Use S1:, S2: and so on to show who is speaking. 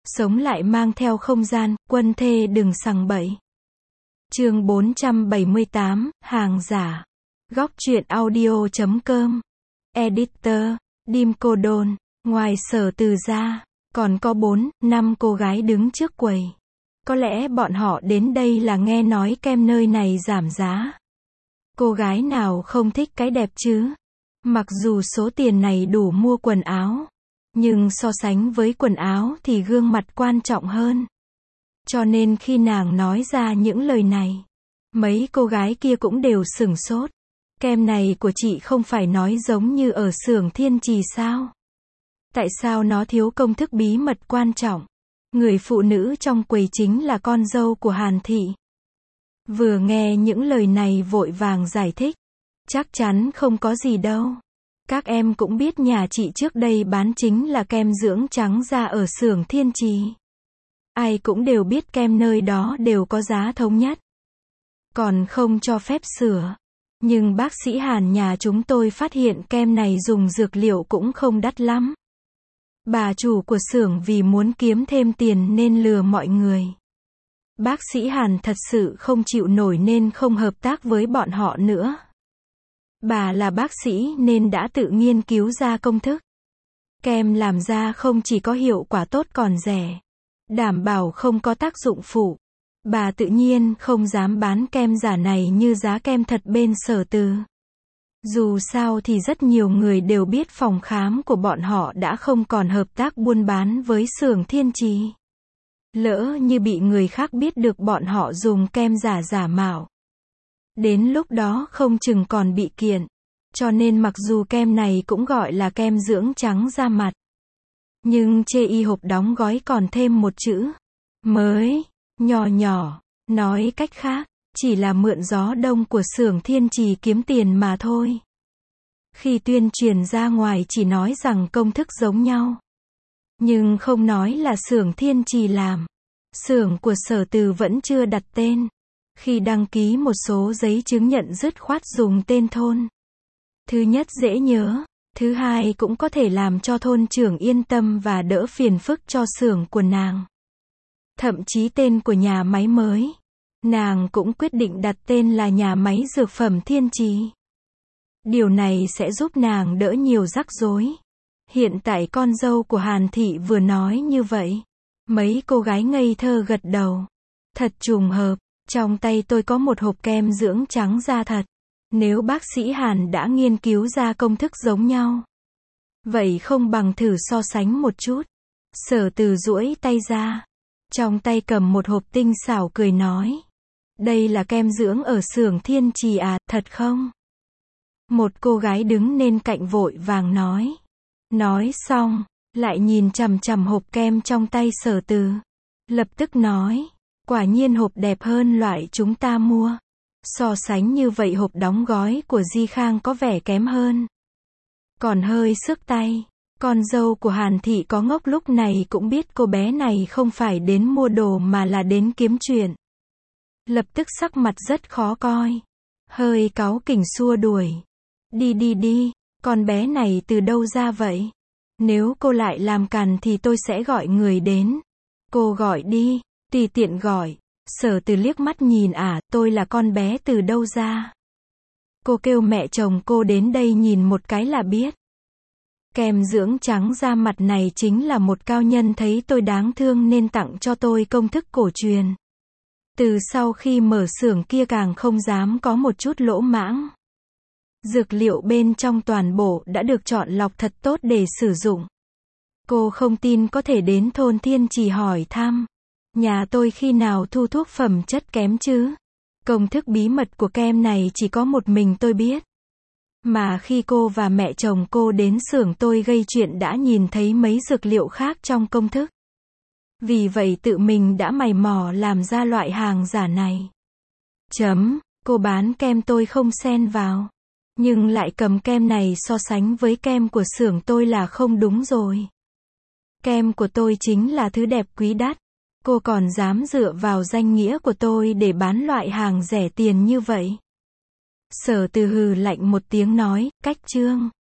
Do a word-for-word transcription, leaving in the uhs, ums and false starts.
S1: Sống lại mang theo không gian, quân thê đừng sằng bậy. Chương bốn trăm bảy mươi tám, hàng giả. Góc truyện audio chấm com. Editor, Dim Cô Đôn. Ngoài Sở Từ ra, còn có bốn, năm cô gái đứng trước quầy. Có lẽ bọn họ đến đây là nghe nói kem nơi này giảm giá. Cô gái nào không thích cái đẹp chứ? Mặc dù số tiền này đủ mua quần áo, nhưng so sánh với quần áo thì gương mặt quan trọng hơn. Cho nên khi nàng nói ra những lời này, mấy cô gái kia cũng đều sửng sốt. Kem này của chị không phải nói giống như ở xưởng Thiên Trì sao? Tại sao nó thiếu công thức bí mật quan trọng? Người phụ nữ trong quầy chính là con dâu của Hàn Thị. Vừa nghe những lời này vội vàng giải thích. Chắc chắn không có gì đâu. Các em cũng biết nhà chị trước đây bán chính là kem dưỡng trắng da ở xưởng Thiên Trì. Ai cũng đều biết kem nơi đó đều có giá thống nhất. Còn không cho phép sửa. Nhưng bác sĩ Hàn nhà chúng tôi phát hiện kem này dùng dược liệu cũng không đắt lắm. Bà chủ của xưởng vì muốn kiếm thêm tiền nên lừa mọi người. Bác sĩ Hàn thật sự không chịu nổi nên không hợp tác với bọn họ nữa. Bà là bác sĩ nên đã tự nghiên cứu ra công thức. Kem làm ra không chỉ có hiệu quả tốt còn rẻ. Đảm bảo không có tác dụng phụ. Bà tự nhiên không dám bán kem giả này như giá kem thật bên Sở Từ. Dù sao thì rất nhiều người đều biết phòng khám của bọn họ đã không còn hợp tác buôn bán với xưởng Thiên Trì. Lỡ như bị người khác biết được bọn họ dùng kem giả giả mạo. Đến lúc đó không chừng còn bị kiện. Cho nên mặc dù kem này cũng gọi là kem dưỡng trắng da mặt. Nhưng chê y hộp đóng gói còn thêm một chữ. Mới, nhỏ nhỏ. Nói cách khác, chỉ là mượn gió đông của xưởng Thiên Trì kiếm tiền mà thôi. Khi tuyên truyền ra ngoài chỉ nói rằng công thức giống nhau. Nhưng không nói là xưởng Thiên Trì làm. Xưởng của Sở Từ vẫn chưa đặt tên. Khi đăng ký một số giấy chứng nhận dứt khoát dùng tên thôn. Thứ nhất dễ nhớ, thứ hai cũng có thể làm cho thôn trưởng yên tâm và đỡ phiền phức cho xưởng của nàng. Thậm chí tên của nhà máy mới, nàng cũng quyết định đặt tên là nhà máy dược phẩm Thiên Trì. Điều này sẽ giúp nàng đỡ nhiều rắc rối. Hiện tại con dâu của Hàn Thị vừa nói như vậy. Mấy cô gái ngây thơ gật đầu. Thật trùng hợp, trong tay tôi có một hộp kem dưỡng trắng da thật. Nếu bác sĩ Hàn đã nghiên cứu ra công thức giống nhau, vậy không bằng thử so sánh một chút. Sở Từ duỗi tay ra. Trong tay cầm một hộp tinh xảo cười nói. Đây là kem dưỡng ở xưởng Thiên Trì à, thật không? Một cô gái đứng bên cạnh vội vàng nói. Nói xong, lại nhìn chằm chằm hộp kem trong tay Sở Từ. Lập tức nói. Quả nhiên hộp đẹp hơn loại chúng ta mua. So sánh như vậy hộp đóng gói của Di Khang có vẻ kém hơn. Còn hơi sức tay. Con dâu của Hàn Thị có ngốc lúc này cũng biết cô bé này không phải đến mua đồ mà là đến kiếm chuyện. Lập tức sắc mặt rất khó coi. Hơi cáu kỉnh xua đuổi. Đi đi đi, con bé này từ đâu ra vậy? Nếu cô lại làm càn thì tôi sẽ gọi người đến. Cô gọi đi, tùy tiện gọi. Sở Từ liếc mắt nhìn à, tôi là con bé từ đâu ra? Cô kêu mẹ chồng cô đến đây nhìn một cái là biết. Kem dưỡng trắng da mặt này chính là một cao nhân thấy tôi đáng thương nên tặng cho tôi công thức cổ truyền. Từ sau khi mở xưởng kia càng không dám có một chút lỗ mãng. Dược liệu bên trong toàn bộ đã được chọn lọc thật tốt để sử dụng. Cô không tin có thể đến thôn Thiên Trì hỏi thăm. Nhà tôi khi nào thu thuốc phẩm chất kém chứ? Công thức bí mật của kem này chỉ có một mình tôi biết. Mà khi cô và mẹ chồng cô đến xưởng tôi gây chuyện đã nhìn thấy mấy dược liệu khác trong công thức. Vì vậy tự mình đã mày mò làm ra loại hàng giả này. Chấm, cô bán kem tôi không xen vào. Nhưng lại cầm kem này so sánh với kem của xưởng tôi là không đúng rồi. Kem của tôi chính là thứ đẹp quý đắt. Cô còn dám dựa vào danh nghĩa của tôi để bán loại hàng rẻ tiền như vậy. Sở Từ hừ lạnh một tiếng nói, cách trương.